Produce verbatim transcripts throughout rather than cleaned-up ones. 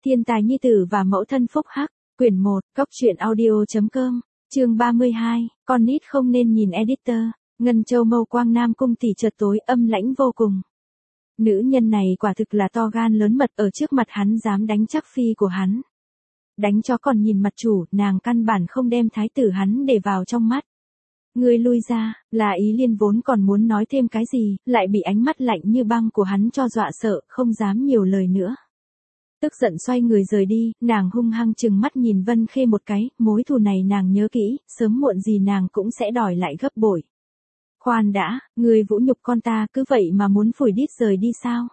Thiên tài nhi tử và mẫu thân phúc hắc, quyển một, góc truyện audio.com, chương ba mươi hai, con nít không nên nhìn editor, Ngân Châu Mâu Quang Nam Cung tỷ chợt tối âm lãnh vô cùng. Nữ nhân này quả thực là to gan lớn mật, ở trước mặt hắn dám đánh chắc phi của hắn. Đánh chó còn nhìn mặt chủ, nàng căn bản không đem thái tử hắn để vào trong mắt. Ngươi lui ra, là Ý Liên vốn còn muốn nói thêm cái gì, lại bị ánh mắt lạnh như băng của hắn cho dọa sợ, không dám nhiều lời nữa. Tức giận xoay người rời đi, nàng hung hăng chừng mắt nhìn Vân Khê một cái, mối thù này nàng nhớ kỹ, sớm muộn gì nàng cũng sẽ đòi lại gấp bội. Khoan đã, ngươi vũ nhục con ta cứ vậy mà muốn phủi đít rời đi sao?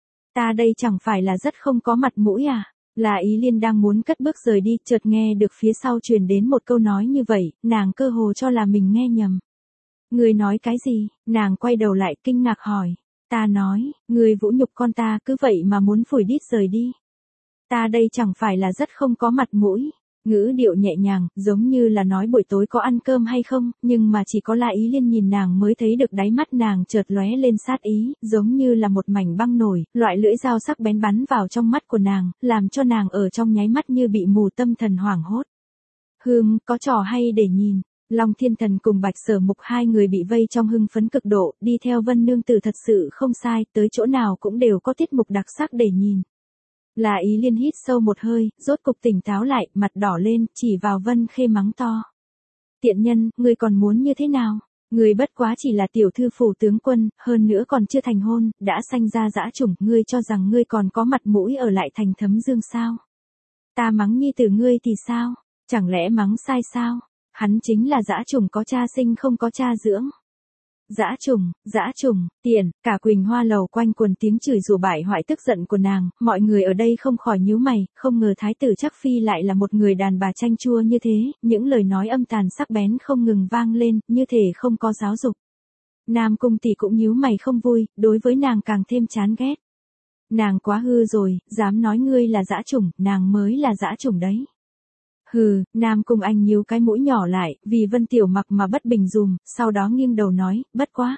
Ta đây chẳng phải là rất không có mặt mũi à? Là Ý Liên đang muốn cất bước rời đi, chợt nghe được phía sau truyền đến một câu nói như vậy, nàng cơ hồ cho là mình nghe nhầm. Ngươi nói cái gì? Nàng quay đầu lại kinh ngạc hỏi. Ta nói, ngươi vũ nhục con ta cứ vậy mà muốn phủi đít rời đi. Ta đây chẳng phải là rất không có mặt mũi. Ngữ điệu nhẹ nhàng, giống như là nói buổi tối có ăn cơm hay không, nhưng mà chỉ có La Ý Liên nhìn nàng mới thấy được đáy mắt nàng chợt lóe lên sát ý, giống như là một mảnh băng nổi, loại lưỡi dao sắc bén bắn vào trong mắt của nàng, làm cho nàng ở trong nháy mắt như bị mù tâm thần hoảng hốt. Hừm, có trò hay để nhìn. Long Thiên Thần cùng Bạch Sở Mục hai người bị vây trong hưng phấn cực độ, đi theo Vân Nương Tử thật sự không sai, tới chỗ nào cũng đều có tiết mục đặc sắc để nhìn. Là Ý Liên hít sâu một hơi, rốt cục tỉnh táo lại, mặt đỏ lên, chỉ vào Vân Khê mắng to. Tiện nhân, ngươi còn muốn như thế nào? Ngươi bất quá chỉ là tiểu thư phủ tướng quân, hơn nữa còn chưa thành hôn, đã sanh ra dã chủng, ngươi cho rằng ngươi còn có mặt mũi ở lại thành Thấm Dương sao? Ta mắng nhi tử ngươi thì sao? Chẳng lẽ mắng sai sao? Hắn chính là dã chủng có cha sinh không có cha dưỡng. Dã trùng, dã trùng, tiền, cả Quỳnh Hoa lầu quanh quần tiếng chửi rủa bại hoại tức giận của nàng, mọi người ở đây không khỏi nhíu mày, không ngờ thái tử Trác Phi lại là một người đàn bà chanh chua như thế, những lời nói âm tàn sắc bén không ngừng vang lên, như thể không có giáo dục. Nam Cung tỷ cũng nhíu mày không vui, đối với nàng càng thêm chán ghét. Nàng quá hư rồi, dám nói ngươi là dã trùng, nàng mới là dã trùng đấy. Hừ, Nam Cung Anh nhíu cái mũi nhỏ lại, vì Vân Tiểu Mặc mà bất bình dùm, sau đó nghiêng đầu nói, bất quá.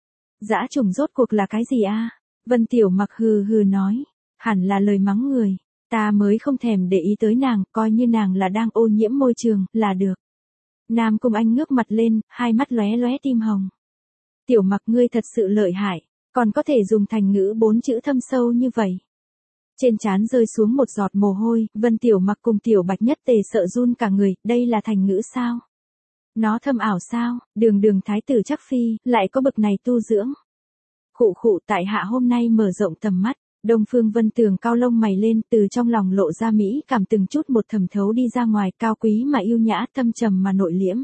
Dã trùng rốt cuộc là cái gì a? Vân Tiểu Mặc hừ hừ nói, hẳn là lời mắng người, ta mới không thèm để ý tới nàng, coi như nàng là đang ô nhiễm môi trường, là được. Nam Cung Anh ngước mặt lên, hai mắt lóe lóe tim hồng. Tiểu Mặc ngươi thật sự lợi hại, còn có thể dùng thành ngữ bốn chữ thâm sâu như vậy. Trên trán rơi xuống một giọt mồ hôi, Vân Tiểu Mặc cùng Tiểu Bạch Nhất Tề sợ run cả người, đây là thành ngữ sao? Nó thâm ảo sao? Đường đường thái tử Trác Phi, lại có bậc này tu dưỡng. Khụ khụ, tại hạ hôm nay mở rộng tầm mắt, Đông Phương Vân Tường cao lông mày lên, từ trong lòng lộ ra mỹ cảm từng chút một thẩm thấu đi ra ngoài, cao quý mà yêu nhã, thâm trầm mà nội liễm.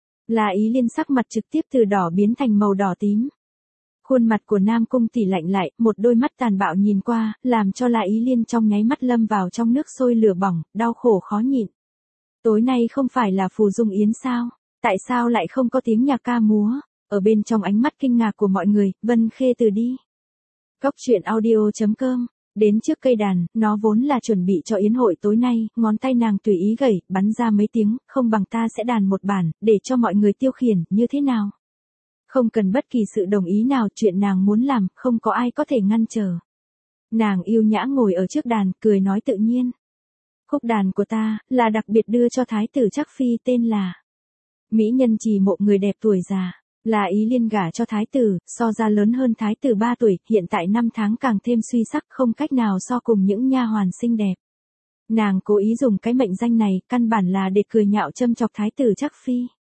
Là Ý Liên sắc mặt trực tiếp từ đỏ biến thành màu đỏ tím. Khuôn mặt của Nam Cung tỷ lạnh lại, một đôi mắt tàn bạo nhìn qua, làm cho La Ý Liên trong nháy mắt lâm vào trong nước sôi lửa bỏng, đau khổ khó nhịn. Tối nay không phải là phù dung yến sao? Tại sao lại không có tiếng nhạc ca múa? Ở bên trong ánh mắt kinh ngạc của mọi người, Vân Khê từ đi. Góc truyện audio.com, đến trước cây đàn, nó vốn là chuẩn bị cho yến hội tối nay, ngón tay nàng tùy ý gẩy, bắn ra mấy tiếng, không bằng ta sẽ đàn một bản, để cho mọi người tiêu khiển, như thế nào? Không cần bất kỳ sự đồng ý nào, chuyện nàng muốn làm, không có ai có thể ngăn trở. Nàng yêu nhã ngồi ở trước đàn, cười nói tự nhiên. Khúc đàn của ta, là đặc biệt đưa cho thái tử Trác Phi tên là Mỹ Nhân Trì Mộ người đẹp tuổi già. Là Ý Liên gả cho thái tử, so ra lớn hơn thái tử ba tuổi, hiện tại năm tháng càng thêm suy sắc, không cách nào so cùng những nha hoàn xinh đẹp. Nàng cố ý dùng cái mệnh danh này, căn bản là để cười nhạo châm chọc thái tử Trác Phi.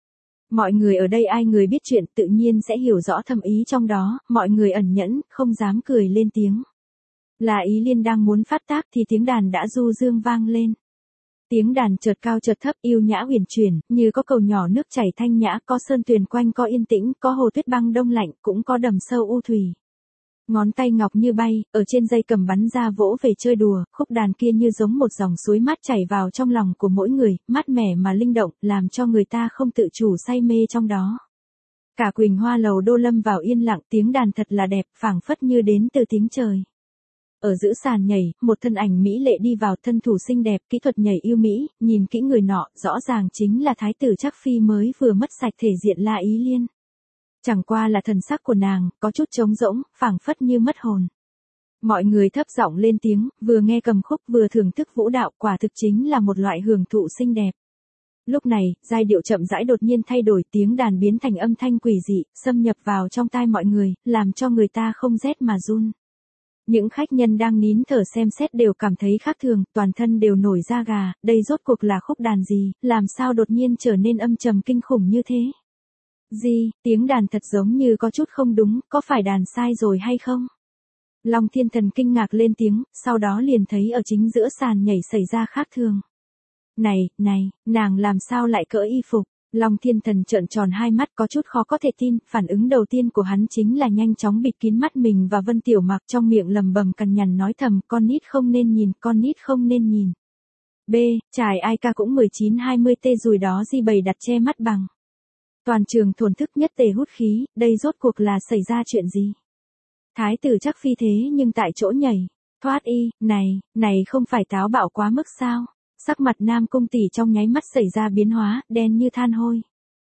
Mọi người ở đây ai người biết chuyện tự nhiên sẽ hiểu rõ thâm ý trong đó, mọi người ẩn nhẫn, không dám cười lên tiếng. Là Ý Liên đang muốn phát tác thì tiếng đàn đã du dương vang lên. Tiếng đàn chợt cao chợt thấp, yêu nhã huyền chuyển, như có cầu nhỏ nước chảy thanh nhã, có sơn tuyền quanh co yên tĩnh, có hồ tuyết băng đông lạnh, cũng có đầm sâu u thủy. Ngón tay ngọc như bay, ở trên dây cầm bắn ra vỗ về chơi đùa, khúc đàn kia như giống một dòng suối mát chảy vào trong lòng của mỗi người, mát mẻ mà linh động, làm cho người ta không tự chủ say mê trong đó. Cả Quỳnh Hoa lầu đô lâm vào yên lặng, tiếng đàn thật là đẹp, phảng phất như đến từ tiếng trời. Ở giữa sàn nhảy, một thân ảnh mỹ lệ đi vào, thân thủ xinh đẹp, kỹ thuật nhảy yêu mỹ, nhìn kỹ người nọ, rõ ràng chính là thái tử Trác Phi mới vừa mất sạch thể diện La Ý Liên. Chẳng qua là thần sắc của nàng, có chút trống rỗng, phảng phất như mất hồn. Mọi người thấp giọng lên tiếng, vừa nghe cầm khúc vừa thưởng thức vũ đạo, quả thực chính là một loại hưởng thụ xinh đẹp. Lúc này, giai điệu chậm rãi đột nhiên thay đổi, tiếng đàn biến thành âm thanh quỷ dị, xâm nhập vào trong tai mọi người, làm cho người ta không rét mà run. Những khách nhân đang nín thở xem xét đều cảm thấy khác thường, toàn thân đều nổi da gà, đây rốt cuộc là khúc đàn gì, làm sao đột nhiên trở nên âm trầm kinh khủng như thế? Gì, tiếng đàn thật giống như có chút không đúng, có phải đàn sai rồi hay không? Long Thiên Thần kinh ngạc lên tiếng, sau đó liền thấy ở chính giữa sàn nhảy xảy ra khác thường. Này, này, nàng làm sao lại cởi y phục? Long Thiên Thần trợn tròn hai mắt có chút khó có thể tin, phản ứng đầu tiên của hắn chính là nhanh chóng bịt kín mắt mình và Vân Tiểu Mạc, trong miệng lầm bầm cằn nhằn nói thầm, con nít không nên nhìn, con nít không nên nhìn. B, trải ai ca cũng mười chín hai mươi tê rùi đó di bầy đặt che mắt bằng. Toàn trường thổn thức nhất tề hút khí, đây rốt cuộc là xảy ra chuyện gì? Thái tử chắc phi thế nhưng tại chỗ nhảy, thoát y, này, này không phải táo bạo quá mức sao? Sắc mặt Nam Cung Tỷ trong nháy mắt xảy ra biến hóa, đen như than hôi.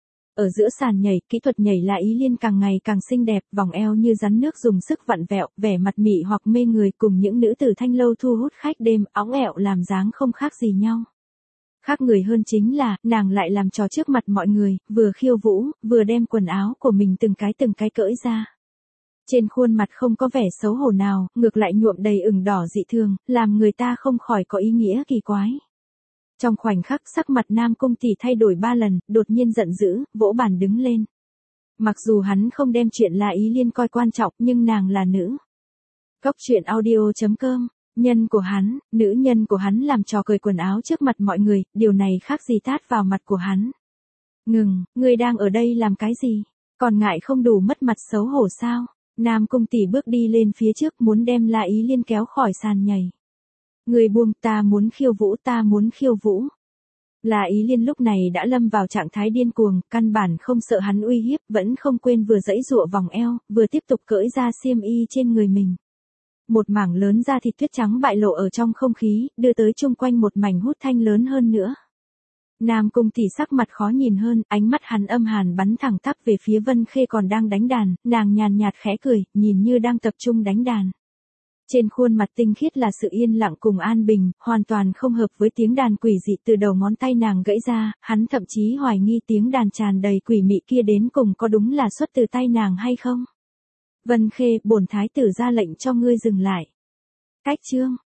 Ở giữa sàn nhảy, kỹ thuật nhảy là Ý Liên càng ngày càng xinh đẹp, vòng eo như rắn nước dùng sức vặn vẹo, vẻ mặt mị hoặc mê người cùng những nữ tử thanh lâu thu hút khách đêm, óng ẹo làm dáng không khác gì nhau. Khác người hơn chính là, nàng lại làm trò trước mặt mọi người, vừa khiêu vũ, vừa đem quần áo của mình từng cái từng cái cởi ra. Trên khuôn mặt không có vẻ xấu hổ nào, ngược lại nhuộm đầy ửng đỏ dị thường, làm người ta không khỏi có ý nghĩa kỳ quái. Trong khoảnh khắc sắc mặt Nam Cung Tỷ thay đổi ba lần, đột nhiên giận dữ, vỗ bàn đứng lên. Mặc dù hắn không đem chuyện là Ý Liên coi quan trọng, nhưng nàng là nữ. Góc truyện audio chấm com, nhân của hắn, nữ nhân của hắn làm trò cởi quần áo trước mặt mọi người, điều này khác gì tát vào mặt của hắn. Ngừng, ngươi đang ở đây làm cái gì? Còn ngại không đủ mất mặt xấu hổ sao? Nam Cung Tỷ bước đi lên phía trước muốn đem La Ý Liên kéo khỏi sàn nhảy. Người buông, ta muốn khiêu vũ, ta muốn khiêu vũ. La Ý Liên lúc này đã lâm vào trạng thái điên cuồng, căn bản không sợ hắn uy hiếp, vẫn không quên vừa giãy giụa vòng eo, vừa tiếp tục cởi ra xiêm y trên người mình. Một mảng lớn da thịt tuyết trắng bại lộ ở trong không khí, đưa tới chung quanh một mảnh hút thanh lớn hơn nữa. Nam Cung Tỷ sắc mặt khó nhìn hơn, ánh mắt hắn âm hàn bắn thẳng tắp về phía Vân Khê còn đang đánh đàn, nàng nhàn nhạt khẽ cười, nhìn như đang tập trung đánh đàn. Trên khuôn mặt tinh khiết là sự yên lặng cùng an bình, hoàn toàn không hợp với tiếng đàn quỷ dị từ đầu ngón tay nàng gãy ra, hắn thậm chí hoài nghi tiếng đàn tràn đầy quỷ mị kia đến cùng có đúng là xuất từ tay nàng hay không. Vân Khê, bổn thái tử ra lệnh cho ngươi dừng lại. Cách chương